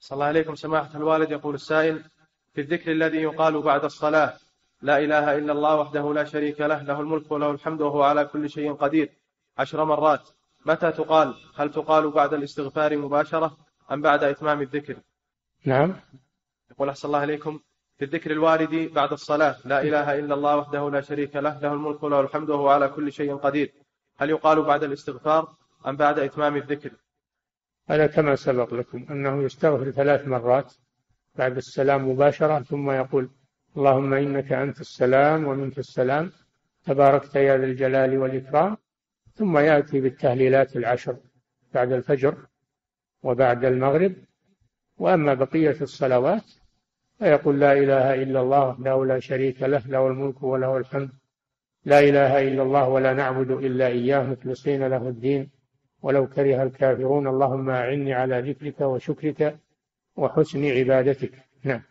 صلى الله عليكم سماحة الوالد. يقول السائل: في الذكر الذي يقال بعد الصلاة: لا إله إلا الله وحده لا شريك له، له الملك وله الحمد وهو على كل شيء قدير 10 مرات، متى تقال؟ هل تقال بعد الاستغفار مباشرة أم بعد إتمام الذكر؟ نعم. يقول أحسن الله عليكم: في الذكر الوارد بعد الصلاة: لا إله إلا الله وحده لا شريك له، له الملك وله الحمد وهو على كل شيء قدير، هل يقال بعد الاستغفار أم بعد إتمام الذكر؟ هذا كما سبق لكم أنه يستغفر 3 مرات بعد السلام مباشرة، ثم يقول: اللهم إنك أنت السلام ومنك السلام، تباركت يا ذا الجلال والإكرام، ثم يأتي بالتهليلات 10 بعد الفجر وبعد المغرب. وأما بقية الصلوات فيقول: لا إله إلا الله وحده لا شريك له، له الملك وله الحمد، لا إله إلا الله ولا نعبد إلا إياه مخلصين له الدين ولو كره الكافرون، اللهم أعني على ذكرك وشكرك وحسن عبادتك. نعم.